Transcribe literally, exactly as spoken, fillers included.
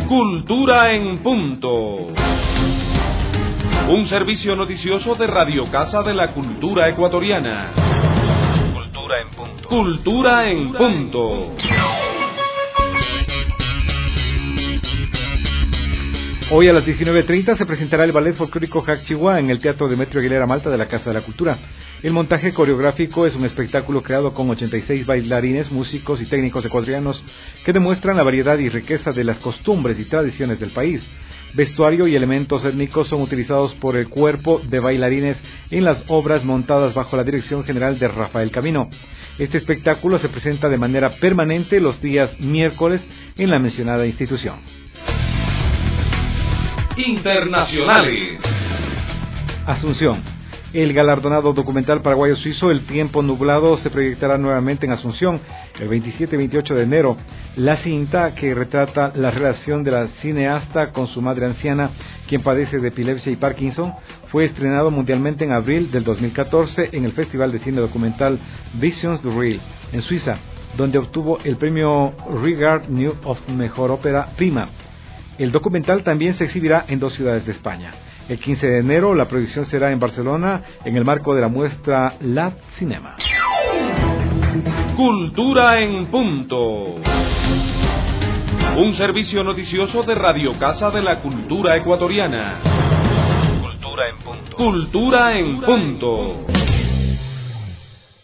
Cultura en punto. Un servicio noticioso de Radio Casa de la Cultura Ecuatoriana. Cultura en punto. Cultura en punto. Hoy a las diecinueve treinta se presentará el ballet folclórico Jacchihuá en el Teatro Demetrio Aguilera Malta de la Casa de la Cultura. El montaje coreográfico es un espectáculo creado con ochenta y seis bailarines, músicos y técnicos ecuatorianos que demuestran la variedad y riqueza de las costumbres y tradiciones del país. Vestuario y elementos étnicos son utilizados por el cuerpo de bailarines en las obras montadas bajo la dirección general de Rafael Camino. Este espectáculo se presenta de manera permanente los días miércoles en la mencionada institución. Internacionales. Asunción. El galardonado documental paraguayo-suizo El tiempo nublado se proyectará nuevamente en Asunción el veintisiete y veintiocho de enero. La cinta, que retrata la relación de la cineasta con su madre anciana, quien padece de epilepsia y Parkinson, fue estrenado mundialmente en abril del dos mil catorce en el Festival de Cine Documental Visions du Reel, en Suiza, donde obtuvo el premio Regard New of Mejor Ópera Prima. El documental también se exhibirá en dos ciudades de España. El quince de enero la proyección será en Barcelona en el marco de la muestra Lab Cinema. Cultura en punto. Un servicio noticioso de Radio Casa de la Cultura Ecuatoriana. Cultura en punto. Cultura en punto.